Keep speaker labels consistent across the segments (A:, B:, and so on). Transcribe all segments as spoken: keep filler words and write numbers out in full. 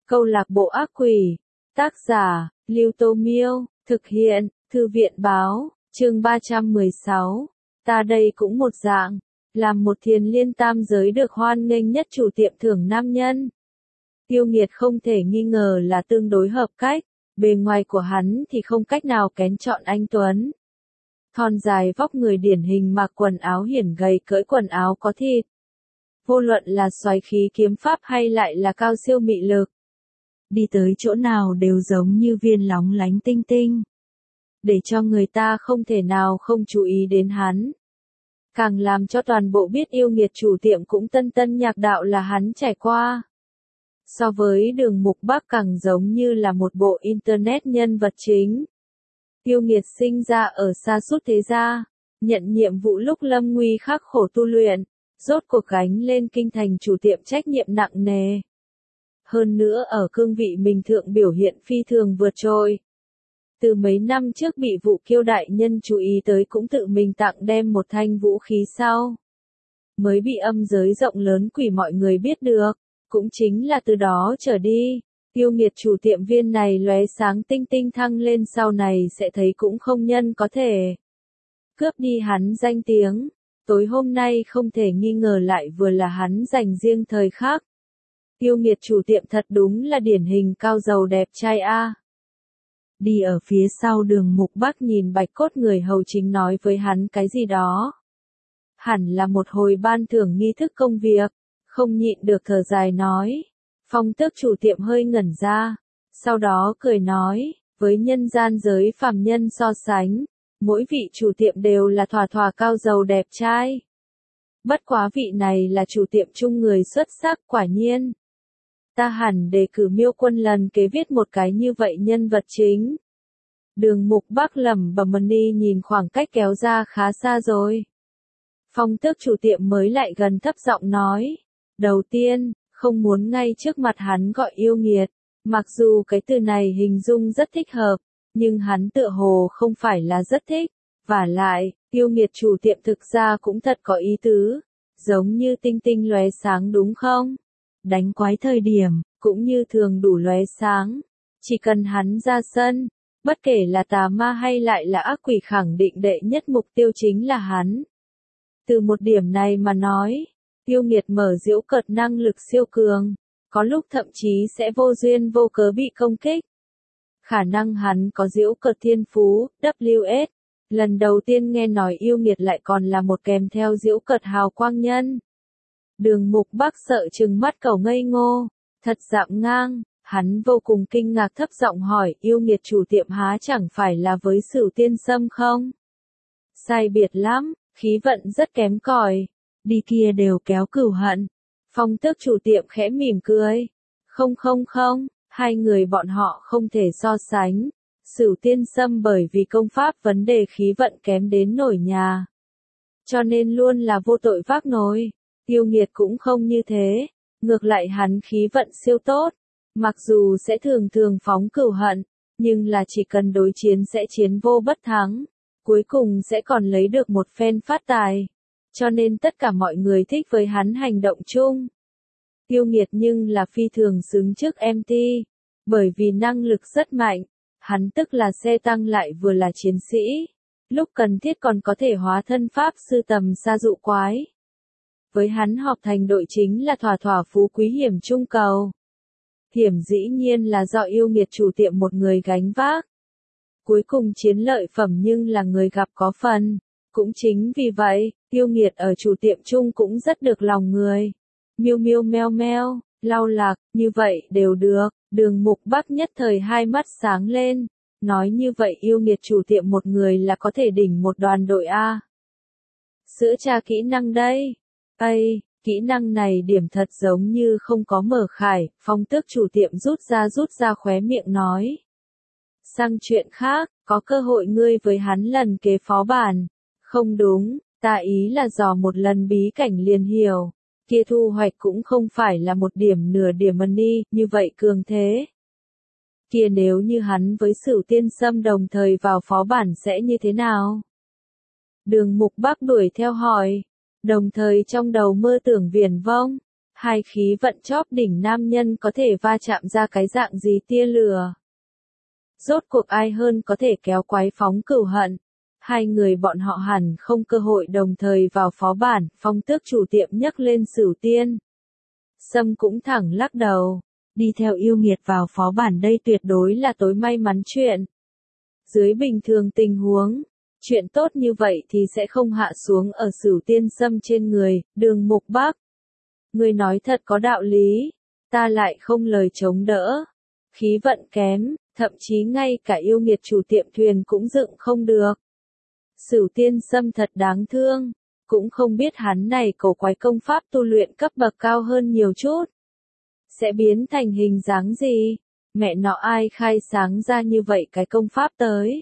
A: Câu lạc bộ ác quỷ. Tác giả, Lưu Tô Miêu. Thực hiện, Thư viện Báo. Chương ba trăm mười sáu. Ta đây cũng một dạng. Làm một thiền liên tam giới được hoan nghênh nhất chủ tiệm thưởng nam nhân. Tiêu Nghiệt không thể nghi ngờ là tương đối hợp cách. Bề ngoài của hắn thì không cách nào kén chọn anh tuấn. Thon dài vóc người điển hình mặc quần áo hiển gầy cởi quần áo có thịt. Vô luận là xoáy khí kiếm pháp hay lại là cao siêu mị lực. Đi tới chỗ nào đều giống như viên lóng lánh tinh tinh. Để cho người ta không thể nào không chú ý đến hắn. Càng làm cho toàn bộ biết yêu nghiệt chủ tiệm cũng tân tân nhạc đạo là hắn trải qua. So với Đường Mục Bắc càng giống như là một bộ internet nhân vật chính. Yêu nghiệt sinh ra ở sa sút thế gia, nhận nhiệm vụ lúc lâm nguy khắc khổ tu luyện, rốt cuộc gánh lên kinh thành chủ tiệm trách nhiệm nặng nề. Hơn nữa ở cương vị mình thượng biểu hiện phi thường vượt trội. Từ mấy năm trước bị Vũ Kiêu đại nhân chú ý tới cũng tự mình tặng đem một thanh vũ khí sau. Mới bị âm giới rộng lớn quỷ mọi người biết được, cũng chính là từ đó trở đi. Yêu nghiệt chủ tiệm viên này lóe sáng tinh tinh thăng lên sau này sẽ thấy cũng không nhân có thể. Cướp đi hắn danh tiếng, tối hôm nay không thể nghi ngờ lại vừa là hắn dành riêng thời khắc. Yêu nghiệt chủ tiệm thật đúng là điển hình cao giàu đẹp trai a. Đi ở phía sau Đường Mục Bắc nhìn bạch cốt người hầu chính nói với hắn cái gì đó. Hẳn là một hồi ban thưởng nghi thức công việc, không nhịn được thở dài nói. Phong Tước chủ tiệm hơi ngẩn ra, sau đó cười nói, với nhân gian giới phàm nhân so sánh, mỗi vị chủ tiệm đều là thỏa thỏa cao giàu đẹp trai. Bất quá vị này là chủ tiệm chung người xuất sắc quả nhiên. Ta hẳn đề cử Miêu Quân lần kế viết một cái như vậy nhân vật chính. Đường Mục Bắc lẩm bẩm đi nhìn khoảng cách kéo ra khá xa rồi. Phong Tước chủ tiệm mới lại gần thấp giọng nói, đầu tiên, không muốn ngay trước mặt hắn gọi yêu nghiệt, mặc dù cái từ này hình dung rất thích hợp, nhưng hắn tựa hồ không phải là rất thích, vả lại, yêu nghiệt chủ tiệm thực ra cũng thật có ý tứ, giống như tinh tinh lóe sáng đúng không? Đánh quái thời điểm, cũng như thường đủ lóe sáng, chỉ cần hắn ra sân, bất kể là tà ma hay lại là ác quỷ khẳng định đệ nhất mục tiêu chính là hắn. Từ một điểm này mà nói, yêu nghiệt mở giễu cợt năng lực siêu cường, có lúc thậm chí sẽ vô duyên vô cớ bị công kích. Khả năng hắn có giễu cợt thiên phú, W S, lần đầu tiên nghe nói yêu nghiệt lại còn là một kèm theo giễu cợt hào quang nhân. Đường Mục Bắc sợ trừng mắt cẩu ngây ngô, thật dạm ngang, hắn vô cùng kinh ngạc thấp giọng hỏi yêu nghiệt chủ tiệm há chẳng phải là với Sửu Tiên Sâm không? Sai biệt lắm, khí vận rất kém cỏi. Đi kia đều kéo cửu hận. Phong Tước chủ tiệm khẽ mỉm cười. Không không không, hai người bọn họ không thể so sánh. Sửu Tiên Sâm bởi vì công pháp vấn đề khí vận kém đến nổi nhà. Cho nên luôn là vô tội vác nồi. Yêu nghiệt cũng không như thế. Ngược lại hắn khí vận siêu tốt. Mặc dù sẽ thường thường phóng cửu hận, nhưng là chỉ cần đối chiến sẽ chiến vô bất thắng. Cuối cùng sẽ còn lấy được một phen phát tài. Cho nên tất cả mọi người thích với hắn hành động chung. Yêu nghiệt nhưng là phi thường xứng trước em tê, bởi vì năng lực rất mạnh, hắn tức là xe tăng lại vừa là chiến sĩ, lúc cần thiết còn có thể hóa thân pháp sư tầm xa dụ quái. Với hắn họp thành đội chính là thỏa thỏa phú quý hiểm trung cầu. Hiểm dĩ nhiên là do yêu nghiệt chủ tiệm một người gánh vác. Cuối cùng chiến lợi phẩm nhưng là người gặp có phần. Cũng chính vì vậy, yêu nghiệt ở chủ tiệm chung cũng rất được lòng người. Miêu miêu meo meo, lau lạc, như vậy đều được. Đường Mục Bắc nhất thời hai mắt sáng lên. Nói như vậy yêu nghiệt chủ tiệm một người là có thể đỉnh một đoàn đội A. Sữa trà kỹ năng đây. Ây, kỹ năng này điểm thật giống như không có mở khải. Phong Tước chủ tiệm rút ra rút ra khóe miệng nói. Sang chuyện khác, có cơ hội ngươi với hắn lần kế phó bản. Không đúng, ta ý là dò một lần bí cảnh liền hiểu. Kia thu hoạch cũng không phải là một điểm nửa điểm money, như vậy cường thế. Kia nếu như hắn với Sửu Tiên Sâm đồng thời vào phó bản sẽ như thế nào? Đường Mục Bắc đuổi theo hỏi. Đồng thời trong đầu mơ tưởng viển vông. Hai khí vận chóp đỉnh nam nhân có thể va chạm ra cái dạng gì tia lửa. Rốt cuộc ai hơn có thể kéo quái phóng cửu hận. Hai người bọn họ hẳn không cơ hội đồng thời vào phó bản, Phong Tước chủ tiệm nhấc lên Sửu Tiên. Sâm cũng thẳng lắc đầu, đi theo yêu nghiệt vào phó bản đây tuyệt đối là tối may mắn chuyện. Dưới bình thường tình huống, chuyện tốt như vậy thì sẽ không hạ xuống ở Sửu Tiên Sâm trên người, Đường Mục Bắc. Người nói thật có đạo lý, ta lại không lời chống đỡ. Khí vận kém, thậm chí ngay cả yêu nghiệt chủ tiệm thuyền cũng dựng không được. Sửu Tiên Sâm thật đáng thương, cũng không biết hắn này cổ quái công pháp tu luyện cấp bậc cao hơn nhiều chút. Sẽ biến thành hình dáng gì? Mẹ nó ai khai sáng ra như vậy cái công pháp tới?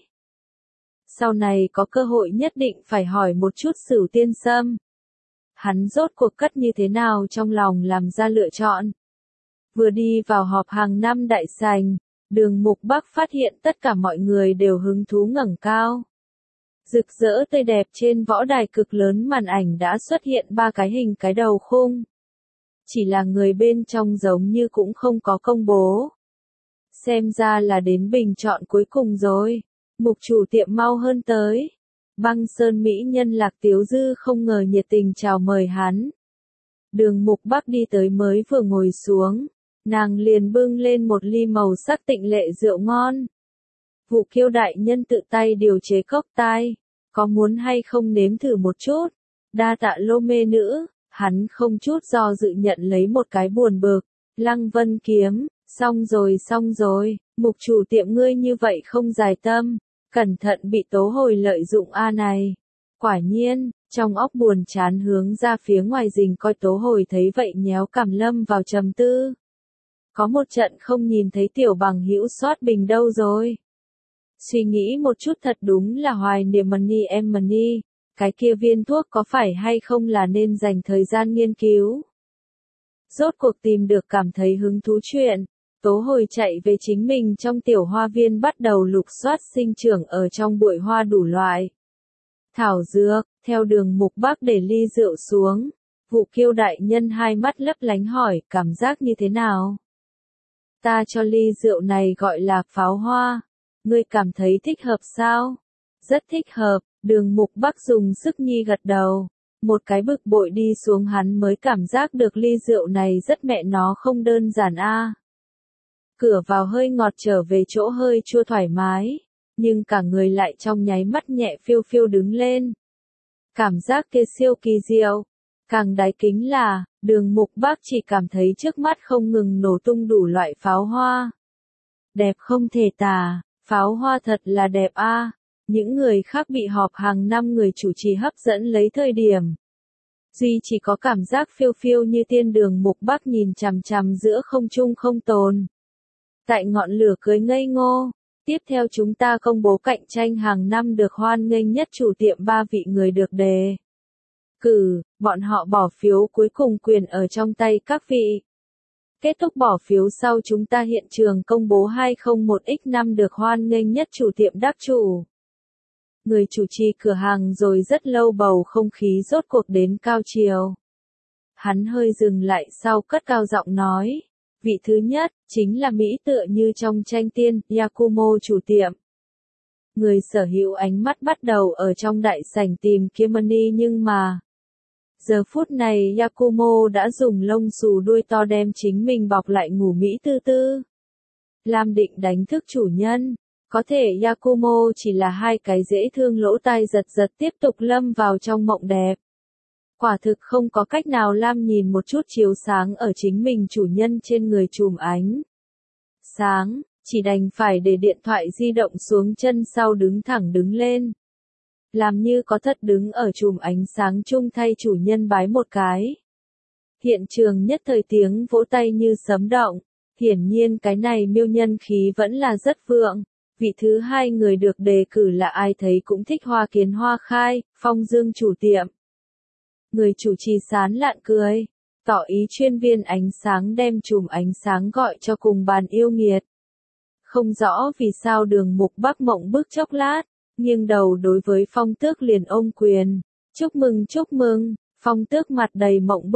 A: Sau này có cơ hội nhất định phải hỏi một chút Sửu Tiên Sâm. Hắn rốt cuộc cất như thế nào trong lòng làm ra lựa chọn. Vừa đi vào họp hàng năm đại sành, Đường Mục Bắc phát hiện tất cả mọi người đều hứng thú ngẩng cao. Rực rỡ tươi đẹp trên võ đài cực lớn màn ảnh đã xuất hiện ba cái hình cái đầu khung. Chỉ là người bên trong giống như cũng không có công bố. Xem ra là đến bình chọn cuối cùng rồi. Mục chủ tiệm mau hơn tới. Băng Sơn Mỹ nhân Lạc Tiếu Dư không ngờ nhiệt tình chào mời hắn. Đường Mục Bắc đi tới mới vừa ngồi xuống. Nàng liền bưng lên một ly màu sắc tịnh lệ rượu ngon. Vụ Kiêu đại nhân tự tay điều chế cốc tai, có muốn hay không nếm thử một chút? Đa tạ Lô mê nữ, hắn không chút do dự nhận lấy một cái buồn bực. Lăng Vân kiếm, xong rồi xong rồi, mục chủ tiệm ngươi như vậy không dài tâm, cẩn thận bị tố hồi lợi dụng a này. Quả nhiên, trong óc buồn chán hướng ra phía ngoài rình coi tố hồi thấy vậy nhéo cằm lâm vào trầm tư. Có một trận không nhìn thấy tiểu bằng hữu soát bình đâu rồi. Suy nghĩ một chút thật đúng là hoài niệm money em money, cái kia viên thuốc có phải hay không là nên dành thời gian nghiên cứu. Rốt cuộc tìm được cảm thấy hứng thú chuyện, tố hồi chạy về chính mình trong tiểu hoa viên bắt đầu lục soát sinh trưởng ở trong bụi hoa đủ loại. Thảo dược, theo Đường Mục Bắc để ly rượu xuống, Vụ Kiêu đại nhân hai mắt lấp lánh hỏi cảm giác như thế nào. Ta cho ly rượu này gọi là pháo hoa. Ngươi cảm thấy thích hợp sao? Rất thích hợp, Đường Mục Bắc dùng sức nhi gật đầu. Một cái bực bội đi xuống hắn mới cảm giác được ly rượu này rất mẹ nó không đơn giản a. Cửa vào hơi ngọt trở về chỗ hơi chua thoải mái, nhưng cả người lại trong nháy mắt nhẹ phiêu phiêu đứng lên. Cảm giác kia siêu kỳ diệu. Càng đáy kính là, Đường Mục Bắc chỉ cảm thấy trước mắt không ngừng nổ tung đủ loại pháo hoa. Đẹp không thể tả, pháo hoa thật là đẹp a. À. Những người khác bị họp hàng năm người chủ trì hấp dẫn lấy thời điểm. Duy chỉ có cảm giác phiêu phiêu như tiên. Đường Mục Bắc nhìn chằm chằm giữa không trung không tồn. Tại ngọn lửa cưới ngây ngô, tiếp theo chúng ta công bố cạnh tranh hàng năm được hoan nghênh nhất chủ tiệm ba vị người được đề cử, bọn họ bỏ phiếu cuối cùng quyền ở trong tay các vị. Kết thúc bỏ phiếu sau chúng ta hiện trường công bố hai không một nhân năm được hoan nghênh nhất chủ tiệm đắc chủ. Người chủ trì cửa hàng rồi rất lâu bầu không khí rốt cuộc đến cao chiều. Hắn hơi dừng lại sau cất cao giọng nói. Vị thứ nhất, chính là Mỹ tựa như trong tranh tiên, Yakumo chủ tiệm. Người sở hữu ánh mắt bắt đầu ở trong đại sảnh tìm kiếm money nhưng mà. Giờ phút này Yakumo đã dùng lông xù đuôi to đem chính mình bọc lại ngủ Mỹ tư tư. Lam định đánh thức chủ nhân. Có thể Yakumo chỉ là hai cái dễ thương lỗ tai giật giật tiếp tục lâm vào trong mộng đẹp. Quả thực không có cách nào Lam nhìn một chút chiếu sáng ở chính mình chủ nhân trên người chùm ánh. Sáng, chỉ đành phải để điện thoại di động xuống chân sau đứng thẳng đứng lên. Làm như có thật đứng ở chùm ánh sáng chung thay chủ nhân bái một cái. Hiện trường nhất thời tiếng vỗ tay như sấm động, hiển nhiên cái này miêu nhân khí vẫn là rất vượng. Vị thứ hai người được đề cử là ai thấy cũng thích hoa kiến hoa khai, Phong Dương chủ tiệm. Người chủ trì sán lạn cười, tỏ ý chuyên viên ánh sáng đem chùm ánh sáng gọi cho cùng bàn yêu nghiệt. Không rõ vì sao Đường Mục Bắc mộng bức chốc lát, nghiêng đầu đối với Phong Tước liền ôm quyền. Chúc mừng chúc mừng, Phong Tước mặt đầy mộng bức,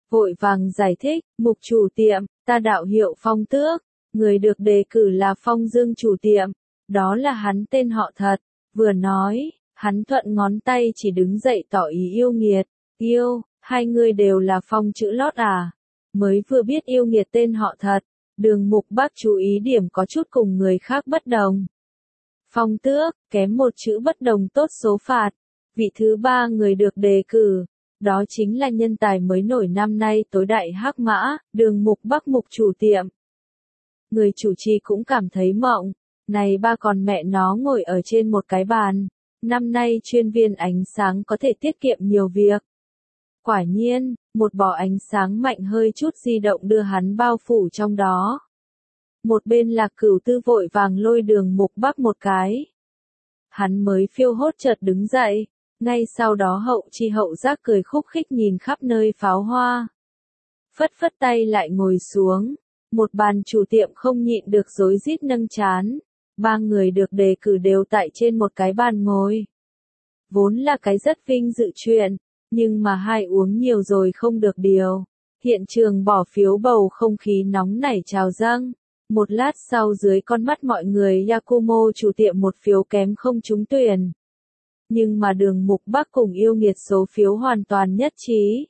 A: vội vàng giải thích, mục chủ tiệm, ta đạo hiệu Phong Tước, người được đề cử là Phong Dương chủ tiệm, đó là hắn tên họ thật, vừa nói, hắn thuận ngón tay chỉ đứng dậy tỏ ý Yêu Nghiệt, yêu, hai người đều là Phong chữ lót à, mới vừa biết Yêu Nghiệt tên họ thật, Đường Mục Bắc chú ý điểm có chút cùng người khác bất đồng. Phong Tước, kém một chữ bất đồng tốt số phạt, vị thứ ba người được đề cử. Đó chính là nhân tài mới nổi năm nay tối đại Hắc Mã, Đường Mục Bắc mục chủ tiệm. Người chủ trì cũng cảm thấy mộng, này ba con mẹ nó ngồi ở trên một cái bàn, năm nay chuyên viên ánh sáng có thể tiết kiệm nhiều việc. Quả nhiên, một bó ánh sáng mạnh hơi chút di động đưa hắn bao phủ trong đó. Một bên Lạc Cửu Tư vội vàng lôi Đường Mục Bắc một cái. Hắn mới phiêu hốt chợt đứng dậy. Ngay sau đó hậu chi hậu giác cười khúc khích nhìn khắp nơi pháo hoa. Phất phất tay lại ngồi xuống. Một bàn chủ tiệm không nhịn được rối rít nâng chán. Ba người được đề cử đều tại trên một cái bàn ngồi. Vốn là cái rất vinh dự chuyện. Nhưng mà hai uống nhiều rồi không được điều. Hiện trường bỏ phiếu bầu không khí nóng nảy trào dâng. Một lát sau dưới con mắt mọi người Yakumo chủ tiệm một phiếu kém không trúng tuyển. Nhưng mà Đường Mục Bắc cùng Yêu Nghiệt số phiếu hoàn toàn nhất trí.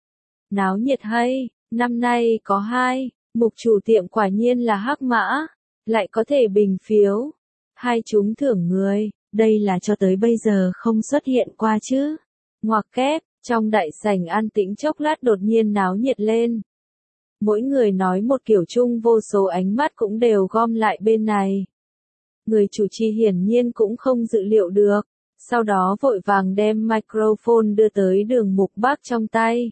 A: Náo nhiệt hay, năm nay có hai, mục chủ tiệm quả nhiên là Hắc Mã, lại có thể bình phiếu. Hai trúng thưởng người, đây là cho tới bây giờ không xuất hiện qua chứ. Ngoặc kép, trong đại sảnh an tĩnh chốc lát đột nhiên náo nhiệt lên. Mỗi người nói một kiểu chung vô số ánh mắt cũng đều gom lại bên này. Người chủ trì hiển nhiên cũng không dự liệu được. Sau đó vội vàng đem microphone đưa tới Đường Mục Bắc trong tay.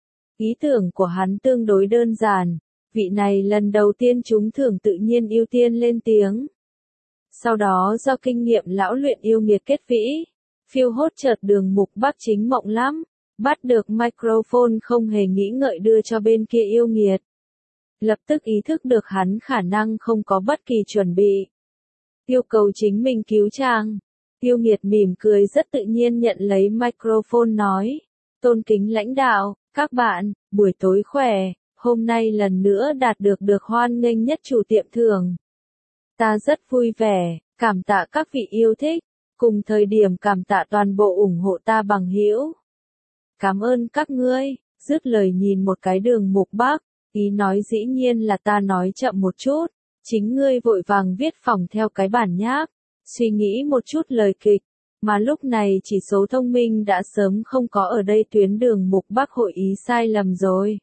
A: Ý tưởng của hắn tương đối đơn giản, vị này lần đầu tiên trúng thưởng tự nhiên ưu tiên lên tiếng. Sau đó do kinh nghiệm lão luyện yêu nghiệt kết vĩ, phiêu hốt chợt Đường Mục Bắc chính mộng lắm, bắt được microphone không hề nghĩ ngợi đưa cho bên kia yêu nghiệt. Lập tức ý thức được hắn khả năng không có bất kỳ chuẩn bị. Yêu cầu chính mình cứu chàng. Yêu Nghiệt mỉm cười rất tự nhiên nhận lấy microphone nói. Tôn kính lãnh đạo, các bạn, buổi tối khỏe, hôm nay lần nữa đạt được được hoan nghênh nhất chủ tiệm thưởng. Ta rất vui vẻ, cảm tạ các vị yêu thích, cùng thời điểm cảm tạ toàn bộ ủng hộ ta bằng hữu. Cảm ơn các ngươi, dứt lời nhìn một cái Đường Mục Bắc, ý nói dĩ nhiên là ta nói chậm một chút, chính ngươi vội vàng viết phỏng theo cái bản nháp. Suy nghĩ một chút lời kịch, mà lúc này chỉ số thông minh đã sớm không có ở đây tuyến Đường Mục Bắc hội ý sai lầm rồi.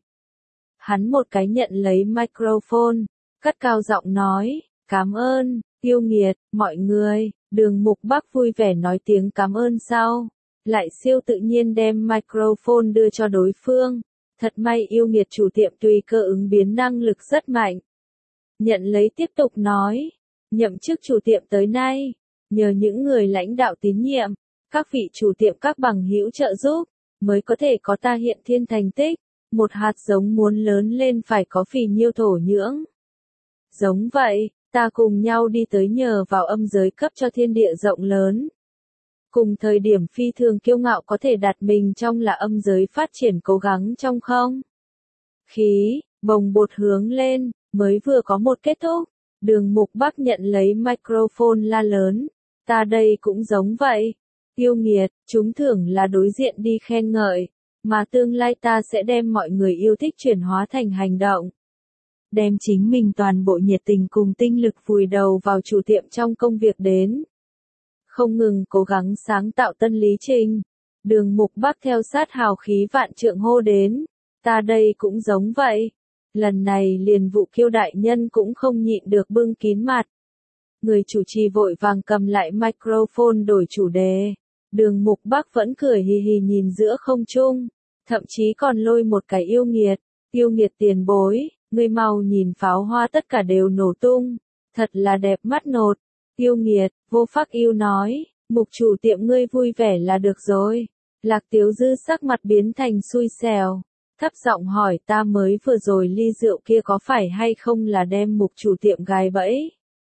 A: Hắn một cái nhận lấy microphone, cất cao giọng nói, cảm ơn, Yêu Nghiệt, mọi người, Đường Mục Bắc vui vẻ nói tiếng cảm ơn sau, lại siêu tự nhiên đem microphone đưa cho đối phương. Thật may Yêu Nghiệt chủ tiệm tùy cơ ứng biến năng lực rất mạnh. Nhận lấy tiếp tục nói. Nhậm chức chủ tiệm tới nay, nhờ những người lãnh đạo tín nhiệm, các vị chủ tiệm các bằng hữu trợ giúp, mới có thể có ta hiện thiên thành tích, một hạt giống muốn lớn lên phải có phì nhiêu thổ nhưỡng. Giống vậy, ta cùng nhau đi tới nhờ vào âm giới cấp cho thiên địa rộng lớn. Cùng thời điểm phi thường kiêu ngạo có thể đặt mình trong là âm giới phát triển cố gắng trong không. Khí, bồng bột hướng lên, mới vừa có một kết thúc. Đường Mục Bắc nhận lấy microphone la lớn, ta đây cũng giống vậy. Yêu Nghiệt, trúng thưởng là đối diện đi khen ngợi, mà tương lai ta sẽ đem mọi người yêu thích chuyển hóa thành hành động. Đem chính mình toàn bộ nhiệt tình cùng tinh lực vùi đầu vào chủ tiệm trong công việc đến. Không ngừng cố gắng sáng tạo tân lý trình. Đường Mục Bắc theo sát hào khí vạn trượng hô đến, ta đây cũng giống vậy. Lần này liền vụ Kiêu đại nhân cũng không nhịn được bưng kín mặt. Người chủ trì vội vàng cầm lại microphone đổi chủ đề. Đường Mục Bắc vẫn cười hì hì nhìn giữa không trung, thậm chí còn lôi một cái Yêu Nghiệt. Yêu Nghiệt tiền bối, ngươi mau nhìn pháo hoa tất cả đều nổ tung, thật là đẹp mắt nột. Yêu Nghiệt, vô phác yêu nói, mục chủ tiệm ngươi vui vẻ là được rồi. Lạc Tiếu Dư sắc mặt biến thành xui xẻo. Thấp giọng hỏi ta mới vừa rồi ly rượu kia có phải hay không là đem mục chủ tiệm gài bẫy.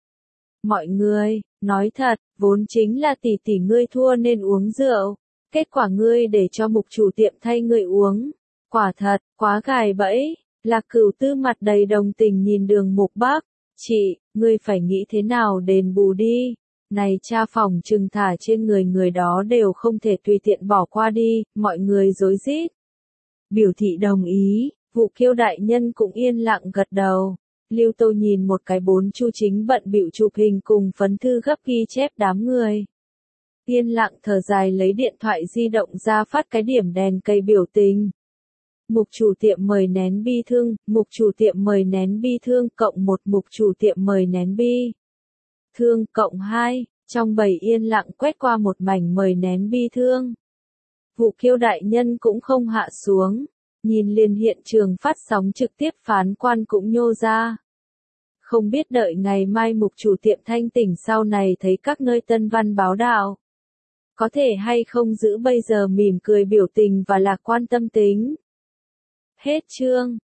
A: Mọi người, nói thật, vốn chính là tỷ tỷ ngươi thua nên uống rượu. Kết quả ngươi để cho mục chủ tiệm thay ngươi uống. Quả thật, quá gài bẫy. Lạc Cửu Tư mặt đầy đồng tình nhìn Đường Mục Bắc. Chị, ngươi phải nghĩ thế nào đền bù đi. Này cha phòng trừng thả trên người người đó đều không thể tùy tiện bỏ qua đi, mọi người rối rít. Biểu thị đồng ý, Vụ Kiêu đại nhân cũng yên lặng gật đầu. Lưu Tô nhìn một cái bốn chu chính bận bịu chụp hình cùng phấn thư gấp ghi chép đám người. Yên lặng thở dài lấy điện thoại di động ra phát cái điểm đèn cây biểu tình. Mục chủ tiệm mời nén bi thương, mục chủ tiệm mời nén bi thương cộng một mục chủ tiệm mời nén bi thương cộng hai, trong bầy yên lặng quét qua một mảnh mời nén bi thương. Vụ Kiêu đại nhân cũng không hạ xuống, nhìn liền hiện trường phát sóng trực tiếp phán quan cũng nhô ra. Không biết đợi ngày mai mục chủ tiệm thanh tỉnh sau này thấy các nơi tân văn báo đạo. Có thể hay không giữ bây giờ mỉm cười biểu tình và lạc quan tâm tính. Hết chương.